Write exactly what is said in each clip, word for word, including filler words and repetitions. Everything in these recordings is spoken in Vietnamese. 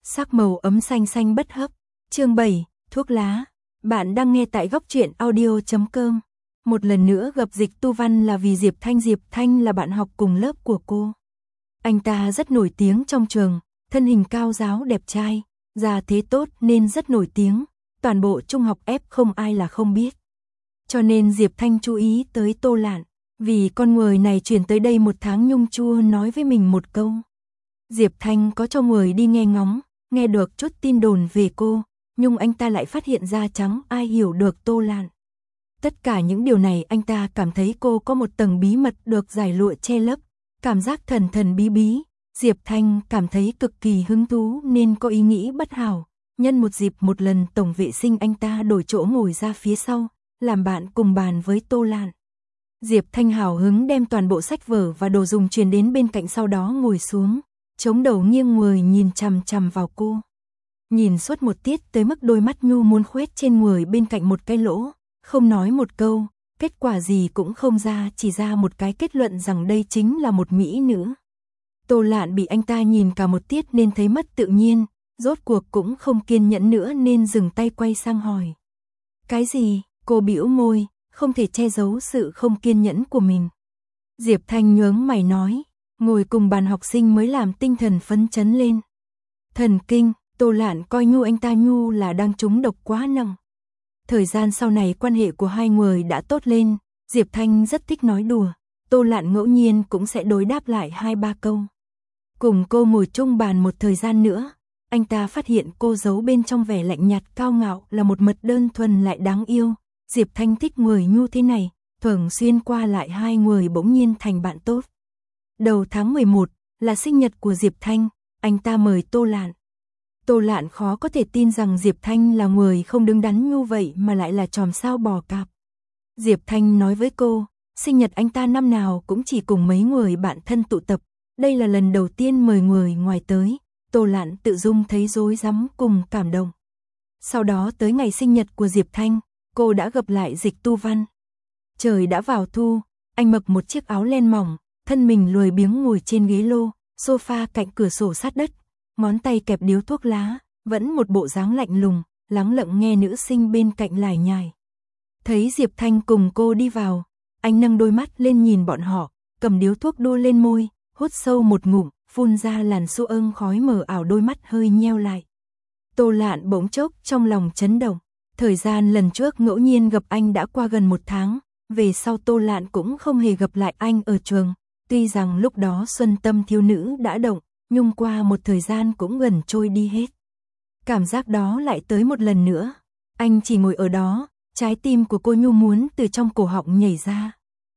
Sắc màu ấm xanh xanh bất hấp. Chương bảy, thuốc lá. Bạn đang nghe tại góc truyện audio chấm com. Một lần nữa gặp Dịch Tu Văn là vì Diệp Thanh. Diệp Thanh là bạn học cùng lớp của cô. Anh ta rất nổi tiếng trong trường, thân hình cao ráo đẹp trai, gia thế tốt nên rất nổi tiếng, toàn bộ trung học ép không ai là không biết. Cho nên Diệp Thanh chú ý tới Tô Lạn, vì con người này chuyển tới đây một tháng nhung chua nói với mình một câu. Diệp Thanh có cho người đi nghe ngóng, nghe được chút tin đồn về cô, nhưng anh ta lại phát hiện ra chẳng ai hiểu được Tô Lạn. Tất cả những điều này anh ta cảm thấy cô có một tầng bí mật được giải lụa che lấp, cảm giác thần thần bí bí. Diệp Thanh cảm thấy cực kỳ hứng thú nên có ý nghĩ bất hảo. Nhân một dịp một lần tổng vệ sinh anh ta đổi chỗ ngồi ra phía sau, làm bạn cùng bàn với Tô Lạn. Diệp Thanh hào hứng đem toàn bộ sách vở và đồ dùng truyền đến bên cạnh, sau đó ngồi xuống, chống đầu nghiêng người nhìn chằm chằm vào cô. Nhìn suốt một tiết tới mức đôi mắt nhu muốn khoét trên người bên cạnh một cái lỗ, không nói một câu, kết quả gì cũng không ra, chỉ ra một cái kết luận rằng đây chính là một mỹ nữ. Tô Lạn bị anh ta nhìn cả một tiết nên thấy mất tự nhiên, rốt cuộc cũng không kiên nhẫn nữa nên dừng tay quay sang hỏi. Cái gì? Cô bĩu môi, không thể che giấu sự không kiên nhẫn của mình. Diệp Thanh nhướng mày nói, ngồi cùng bàn học sinh mới làm tinh thần phấn chấn lên. Thần kinh, Tô Lạn coi nhu anh ta nhu là đang trúng độc quá nặng. Thời gian sau này quan hệ của hai người đã tốt lên, Diệp Thanh rất thích nói đùa, Tô Lạn ngẫu nhiên cũng sẽ đối đáp lại hai ba câu. Cùng cô ngồi chung bàn một thời gian nữa, anh ta phát hiện cô giấu bên trong vẻ lạnh nhạt cao ngạo là một mật đơn thuần lại đáng yêu. Diệp Thanh thích người nhu thế này, thường xuyên qua lại hai người bỗng nhiên thành bạn tốt. Đầu tháng mười một là sinh nhật của Diệp Thanh, anh ta mời Tô Lạn. Tô Lạn khó có thể tin rằng Diệp Thanh là người không đứng đắn nhu vậy mà lại là chòm sao bò cạp. Diệp Thanh nói với cô, sinh nhật anh ta năm nào cũng chỉ cùng mấy người bạn thân tụ tập, đây là lần đầu tiên mời người ngoài tới. Tô Lạn tự dung thấy rối rắm cùng cảm động. Sau đó tới ngày sinh nhật của Diệp Thanh, cô đã gặp lại Dịch Tu Văn. Trời đã vào thu, anh mặc một chiếc áo len mỏng, thân mình lười biếng ngồi trên ghế lô, sofa cạnh cửa sổ sát đất, ngón tay kẹp điếu thuốc lá, vẫn một bộ dáng lạnh lùng, lắng lặng nghe nữ sinh bên cạnh lải nhải. Thấy Diệp Thanh cùng cô đi vào, anh nâng đôi mắt lên nhìn bọn họ, cầm điếu thuốc đua lên môi, hút sâu một ngụm, phun ra làn xô ưng khói mờ ảo, đôi mắt hơi nheo lại. Tô Lạn bỗng chốc trong lòng chấn động. Thời gian lần trước ngẫu nhiên gặp anh đã qua gần một tháng, về sau Tô Lạn cũng không hề gặp lại anh ở trường. Tuy rằng lúc đó xuân tâm thiếu nữ đã động, nhưng qua một thời gian cũng gần trôi đi hết. Cảm giác đó lại tới một lần nữa. Anh chỉ ngồi ở đó, trái tim của cô nhu muốn từ trong cổ họng nhảy ra.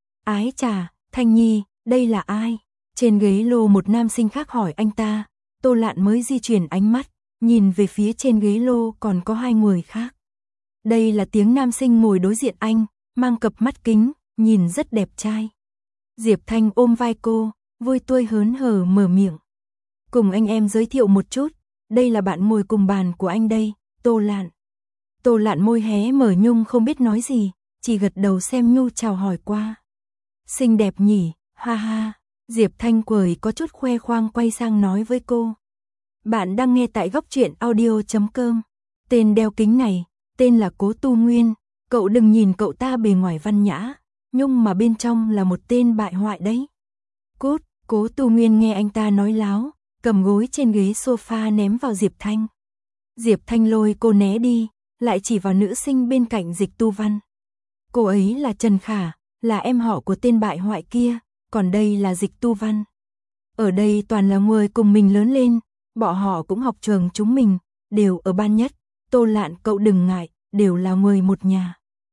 Ái chà, Thanh Nhi, đây là ai? Trên ghế lô một nam sinh khác hỏi anh ta. Tô Lạn mới di chuyển ánh mắt, nhìn về phía trên ghế lô còn có hai người khác. Đây là tiếng nam sinh ngồi đối diện anh, mang cặp mắt kính, nhìn rất đẹp trai. Diệp Thanh ôm vai cô, vui tươi hớn hở mở miệng. Cùng anh em giới thiệu một chút, đây là bạn ngồi cùng bàn của anh đây, Tô Lạn. Tô Lạn môi hé mở nhung không biết nói gì, chỉ gật đầu xem nhu chào hỏi qua. Xinh đẹp nhỉ, ha ha. Diệp Thanh cười có chút khoe khoang quay sang nói với cô. Bạn đang nghe tại góc truyện audio chấm com. Tên đeo kính này, tên là Cố Tu Nguyên, cậu đừng nhìn cậu ta bề ngoài văn nhã, nhưng mà bên trong là một tên bại hoại đấy. Cút, Cố Tu Nguyên nghe anh ta nói láo, cầm gối trên ghế sofa ném vào Diệp Thanh. Diệp Thanh lôi cô né đi, lại chỉ vào nữ sinh bên cạnh Dịch Tu Văn. Cô ấy là Trần Khả, là em họ của tên bại hoại kia, còn đây là Dịch Tu Văn. Ở đây toàn là người cùng mình lớn lên, bọn họ cũng học trường chúng mình, đều ở ban nhất. Tô Lạn cậu đừng ngại, đều là người một nhà.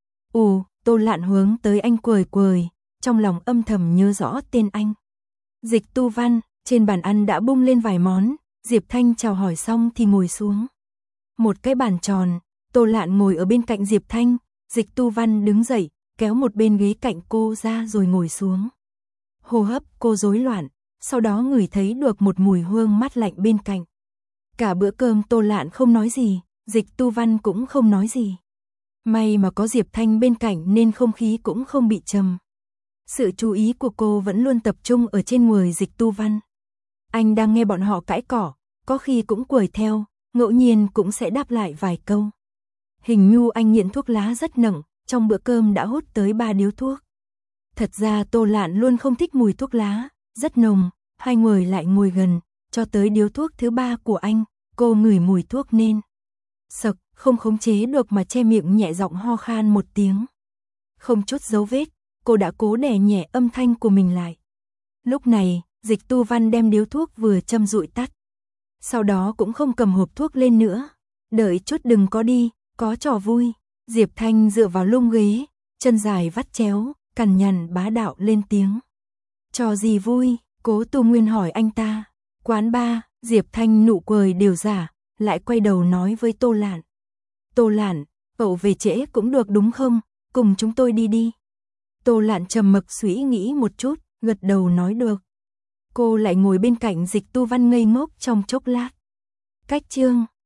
Ồ, Tô Lạn hướng tới anh cười cười, trong lòng âm thầm nhớ rõ tên anh. Dịch Tu Văn, trên bàn ăn đã bung lên vài món, Diệp Thanh chào hỏi xong thì ngồi xuống. Một cái bàn tròn, Tô Lạn ngồi ở bên cạnh Diệp Thanh, Dịch Tu Văn đứng dậy, kéo một bên ghế cạnh cô ra rồi ngồi xuống. Hô hấp cô rối loạn, sau đó ngửi thấy được một mùi hương mát lạnh bên cạnh. Cả bữa cơm Tô Lạn không nói gì, Dịch Tu Văn cũng không nói gì. May mà có Diệp Thanh bên cạnh nên không khí cũng không bị trầm. Sự chú ý của cô vẫn luôn tập trung ở trên người Dịch Tu Văn. Anh đang nghe bọn họ cãi cỏ, có khi cũng quẩy theo, ngẫu nhiên cũng sẽ đáp lại vài câu. Hình như anh nghiện thuốc lá rất nặng, trong bữa cơm đã hút tới ba điếu thuốc. Thật ra Tô Lạn luôn không thích mùi thuốc lá, rất nồng, hai người lại ngồi gần, cho tới điếu thuốc thứ ba của anh, cô ngửi mùi thuốc nên sực, không khống chế được mà che miệng nhẹ giọng ho khan một tiếng. Không chút dấu vết, cô đã cố đè nhẹ âm thanh của mình lại. Lúc này, Dịch Tu Văn đem điếu thuốc vừa châm dụi tắt. Sau đó cũng không cầm hộp thuốc lên nữa. Đợi chút đừng có đi, có trò vui. Diệp Thanh dựa vào lung ghế, chân dài vắt chéo, cằn nhằn bá đạo lên tiếng. Trò gì vui? Cố Tu Nguyên hỏi anh ta. Quán bar. Diệp Thanh nụ cười đều giả, lại quay đầu nói với Tô Lạn. Tô Lạn, cậu về trễ cũng được đúng không? Cùng chúng tôi đi đi. Tô Lạn trầm mặc suy nghĩ một chút, gật đầu nói được. Cô lại ngồi bên cạnh Dịch Tu Văn ngây ngốc trong chốc lát. Cách chương